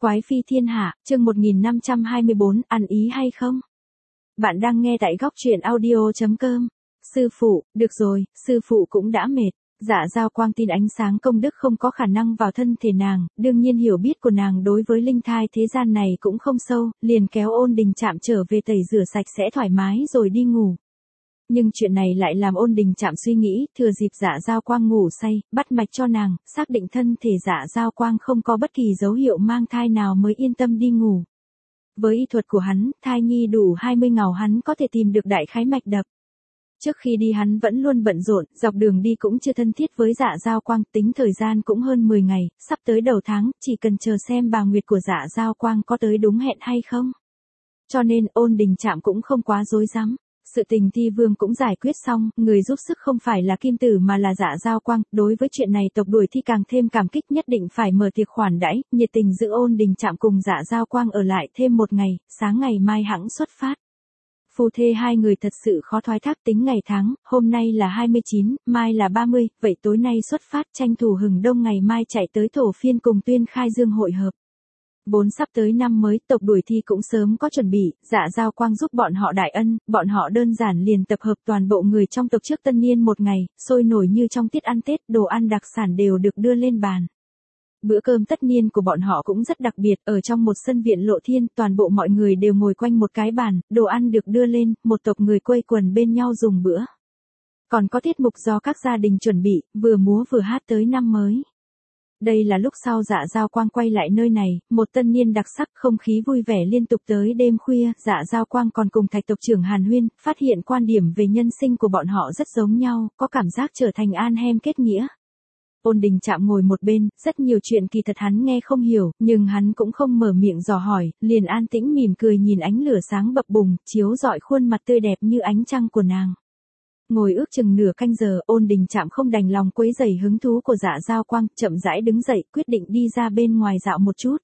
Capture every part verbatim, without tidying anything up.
Quái phi thiên hạ, chương một nghìn năm trăm hai mươi bốn, ăn ý hay không? Bạn đang nghe tại góc truyện audio chấm com. Sư phụ, được rồi, sư phụ cũng đã mệt. Dạ Giao Quang tin ánh sáng công đức không có khả năng vào thân thể nàng, đương nhiên hiểu biết của nàng đối với linh thai thế gian này cũng không sâu, liền kéo Ôn Đình Trạm trở về tẩy rửa sạch sẽ thoải mái rồi đi ngủ. Nhưng chuyện này lại làm Ôn Đình Trạm suy nghĩ, thừa dịp Dạ Giao Quang ngủ say, bắt mạch cho nàng, xác định thân thể Dạ Giao Quang không có bất kỳ dấu hiệu mang thai nào mới yên tâm đi ngủ. Với y thuật của hắn, thai nhi đủ hai mươi ngào hắn có thể tìm được đại khái mạch đập. Trước khi đi hắn vẫn luôn bận rộn, dọc đường đi cũng chưa thân thiết với Dạ Giao Quang, tính thời gian cũng hơn mười ngày, sắp tới đầu tháng, chỉ cần chờ xem bà Nguyệt của Dạ Giao Quang có tới đúng hẹn hay không. Cho nên Ôn Đình Trạm cũng không quá rối rắm. Sự tình Thi Vương cũng giải quyết xong, người giúp sức không phải là Kim Tử mà là Dạ Giao Quang, đối với chuyện này tộc đuổi Thi càng thêm cảm kích, nhất định phải mở tiệc khoản đãi, nhiệt tình giữ Ôn Đình Trạm cùng Dạ Giao Quang ở lại thêm một ngày, sáng ngày mai hẵng xuất phát. Phu thê hai người thật sự khó thoái thác tính ngày tháng, hôm nay là hai mươi chín, mai là ba mươi, vậy tối nay xuất phát tranh thủ hừng đông ngày mai chạy tới Thổ Phiên cùng Tuyên Khai Dương hội hợp. Bốn sắp tới năm mới, tộc đuổi Thi cũng sớm có chuẩn bị, Dạ Giao Quang giúp bọn họ đại ân, bọn họ đơn giản liền tập hợp toàn bộ người trong tộc trước tân niên một ngày, sôi nổi như trong tiết ăn Tết, đồ ăn đặc sản đều được đưa lên bàn. Bữa cơm tất niên của bọn họ cũng rất đặc biệt, ở trong một sân viện lộ thiên, toàn bộ mọi người đều ngồi quanh một cái bàn, đồ ăn được đưa lên, một tộc người quây quần bên nhau dùng bữa. Còn có tiết mục do các gia đình chuẩn bị, vừa múa vừa hát tới năm mới. Đây là lúc sau Dạ Giao Quang quay lại nơi này, một tân niên đặc sắc, không khí vui vẻ liên tục tới đêm khuya, Dạ Giao Quang còn cùng Thạch tộc trưởng Hàn Huyên, phát hiện quan điểm về nhân sinh của bọn họ rất giống nhau, có cảm giác trở thành an hem kết nghĩa. Ôn Đình Trạm ngồi một bên, rất nhiều chuyện kỳ thật hắn nghe không hiểu, nhưng hắn cũng không mở miệng dò hỏi, liền an tĩnh mỉm cười nhìn ánh lửa sáng bập bùng, chiếu rọi khuôn mặt tươi đẹp như ánh trăng của nàng. Ngồi ước chừng nửa canh giờ, Ôn Đình Trạm không đành lòng quấy rầy hứng thú của Dạ Giao Quang, chậm rãi đứng dậy, quyết định đi ra bên ngoài dạo một chút.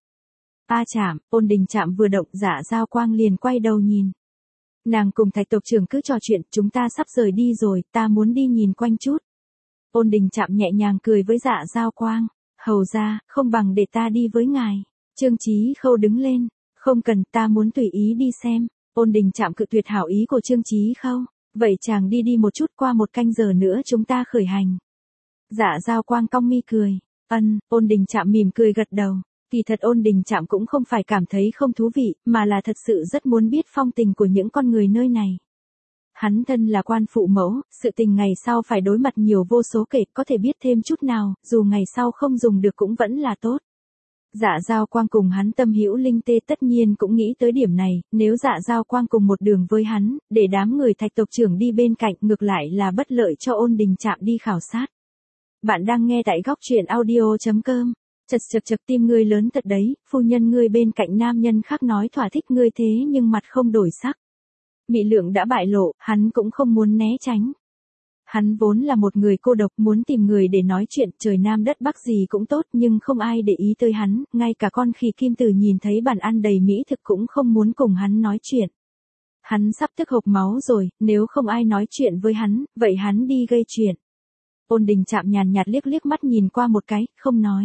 A Trạm, Ôn Đình Trạm vừa động, Dạ Giao Quang liền quay đầu nhìn. Nàng cùng Thạch tộc trưởng cứ trò chuyện, chúng ta sắp rời đi rồi, ta muốn đi nhìn quanh chút. Ôn Đình Trạm nhẹ nhàng cười với Dạ Giao Quang, hầu ra, không bằng để ta đi với ngài. Trương Chí Khâu đứng lên, không cần, ta muốn tùy ý đi xem. Ôn Đình Trạm cự tuyệt hảo ý của Trương Chí Khâu. Vậy chàng đi đi một chút, qua một canh giờ nữa chúng ta khởi hành. Dạ Giao Quang cong mi cười. Ân, Ôn Đình Trạm mỉm cười gật đầu. Kỳ thật Ôn Đình Trạm cũng không phải cảm thấy không thú vị, mà là thật sự rất muốn biết phong tình của những con người nơi này. Hắn thân là quan phụ mẫu, sự tình ngày sau phải đối mặt nhiều vô số kể, có thể biết thêm chút nào, dù ngày sau không dùng được cũng vẫn là tốt. Dạ Giao Quang cùng hắn tâm hữu linh tê tất nhiên cũng nghĩ tới điểm này, nếu Dạ Giao Quang cùng một đường với hắn, để đám người Thạch tộc trưởng đi bên cạnh, ngược lại là bất lợi cho Ôn Đình Trạm đi khảo sát. Bạn đang nghe tại góc truyện audio chấm com. Chật chật chật, tim ngươi lớn thật đấy, phu nhân ngươi bên cạnh nam nhân khác nói thỏa thích ngươi thế nhưng mặt không đổi sắc. Mị lượng đã bại lộ, hắn cũng không muốn né tránh. Hắn vốn là một người cô độc, muốn tìm người để nói chuyện, trời nam đất bắc gì cũng tốt, nhưng không ai để ý tới hắn, ngay cả con khỉ Kim Tử nhìn thấy bàn ăn đầy mỹ thực cũng không muốn cùng hắn nói chuyện. Hắn sắp tức hộc máu rồi, nếu không ai nói chuyện với hắn, vậy hắn đi gây chuyện. Ôn Đình Trạm nhàn nhạt liếc liếc mắt nhìn qua một cái, không nói.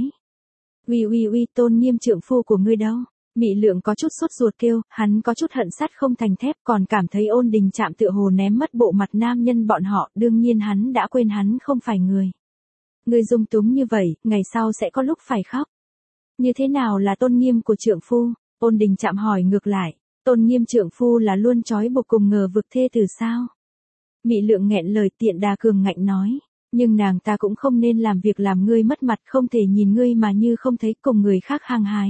Uy uy uy, tôn nghiêm trượng phu của ngươi đâu? Mị lượng có chút sốt ruột kêu, hắn có chút hận sắt không thành thép, còn cảm thấy Ôn Đình Trạm tựa hồ ném mất bộ mặt nam nhân bọn họ, đương nhiên hắn đã quên hắn không phải người. Ngươi dung túng như vậy, ngày sau sẽ có lúc phải khóc. Như thế nào là tôn nghiêm của trượng phu? Ôn Đình Trạm hỏi ngược lại, tôn nghiêm trượng phu là luôn trói buộc cùng ngờ vực thê tử sao? Mị lượng nghẹn lời, tiện đà cường ngạnh nói. Nhưng nàng ta cũng không nên làm việc làm ngươi mất mặt, không thể nhìn ngươi mà như không thấy, cùng người khác hăng hái.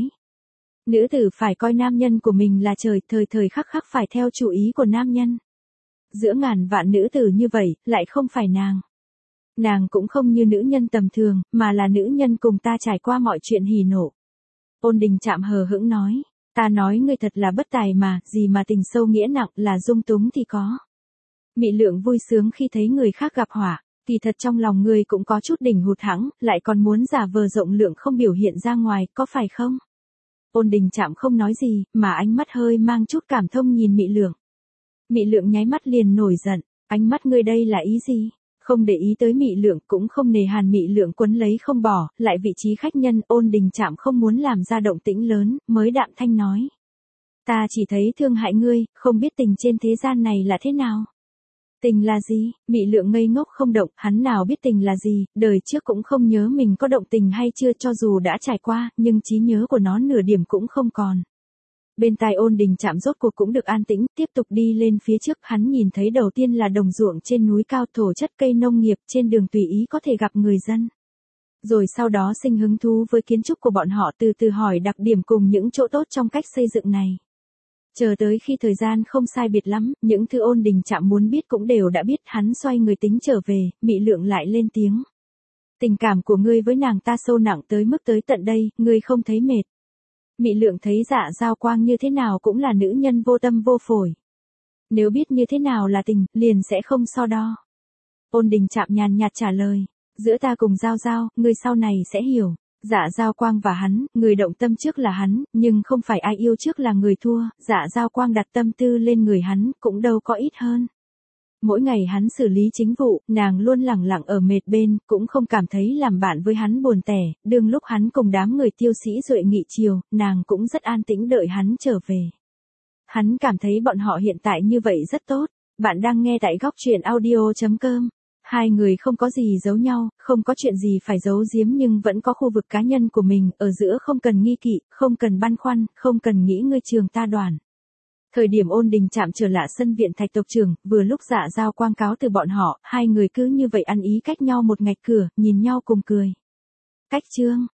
Nữ tử phải coi nam nhân của mình là trời, thời thời khắc khắc phải theo chủ ý của nam nhân. Giữa ngàn vạn nữ tử như vậy, lại không phải nàng. Nàng cũng không như nữ nhân tầm thường, mà là nữ nhân cùng ta trải qua mọi chuyện hỉ nộ. Ôn Đình Trạm hờ hững nói, ta nói ngươi thật là bất tài mà, gì mà tình sâu nghĩa nặng, là dung túng thì có. Mị lượng vui sướng khi thấy người khác gặp họa, kỳ thật trong lòng ngươi cũng có chút đỉnh hụt hẫng, lại còn muốn giả vờ rộng lượng không biểu hiện ra ngoài, có phải không? Ôn Đình Trạm không nói gì, mà ánh mắt hơi mang chút cảm thông nhìn Mị lượng. Mị lượng nháy mắt liền nổi giận, ánh mắt ngươi đây là ý gì? Không để ý tới Mị Lượng, cũng không nề hàn Mị Lượng quấn lấy không bỏ, lại vị trí khách nhân. Ôn Đình Trạm không muốn làm ra động tĩnh lớn, mới đạm thanh nói. Ta chỉ thấy thương hại ngươi, không biết tình trên thế gian này là thế nào. Tình là gì? Mị Lượng ngây ngốc không động, hắn nào biết tình là gì, đời trước cũng không nhớ mình có động tình hay chưa, cho dù đã trải qua, nhưng trí nhớ của nó nửa điểm cũng không còn. Bên tai Ôn Đình Trạm rốt cuộc cũng được an tĩnh, tiếp tục đi lên phía trước. Hắn nhìn thấy đầu tiên là đồng ruộng trên núi cao, thổ chất cây nông nghiệp trên đường tùy ý có thể gặp người dân. Rồi sau đó sinh hứng thú với kiến trúc của bọn họ, từ từ hỏi đặc điểm cùng những chỗ tốt trong cách xây dựng này. Chờ tới khi thời gian không sai biệt lắm, những thứ Ôn Đình Trạm muốn biết cũng đều đã biết. Hắn xoay người tính trở về, Mị Lượng lại lên tiếng. Tình cảm của ngươi với nàng ta sâu nặng tới mức tới tận đây, ngươi không thấy mệt. Mị Lượng thấy Dạ Giao Quang như thế nào cũng là nữ nhân vô tâm vô phổi. Nếu biết như thế nào là tình, liền sẽ không so đo. Ôn Đình Trạm nhàn nhạt trả lời. Giữa ta cùng Giao Giao, ngươi sau này sẽ hiểu. Dạ Giao Quang và hắn, người động tâm trước là hắn, nhưng không phải ai yêu trước là người thua. Dạ Giao Quang đặt tâm tư lên người hắn, cũng đâu có ít hơn. Mỗi ngày hắn xử lý chính vụ, nàng luôn lẳng lặng ở mệt bên, cũng không cảm thấy làm bạn với hắn buồn tẻ. Đương lúc hắn cùng đám người Tiêu Sĩ Duệ nghị chiều, nàng cũng rất an tĩnh đợi hắn trở về. Hắn cảm thấy bọn họ hiện tại như vậy rất tốt. Bạn đang nghe tại góc truyện audio chấm com. Hai người không có gì giấu nhau, không có chuyện gì phải giấu giếm, nhưng vẫn có khu vực cá nhân của mình, ở giữa không cần nghi kỵ, không cần băn khoăn, không cần nghĩ ngươi trường ta đoàn. Thời điểm Ôn Đình Trạm trở lại sân viện Thạch tộc trưởng, vừa lúc Dạ Giao Quang cáo từ bọn họ, hai người cứ như vậy ăn ý cách nhau một ngạch cửa, nhìn nhau cùng cười. Cách chương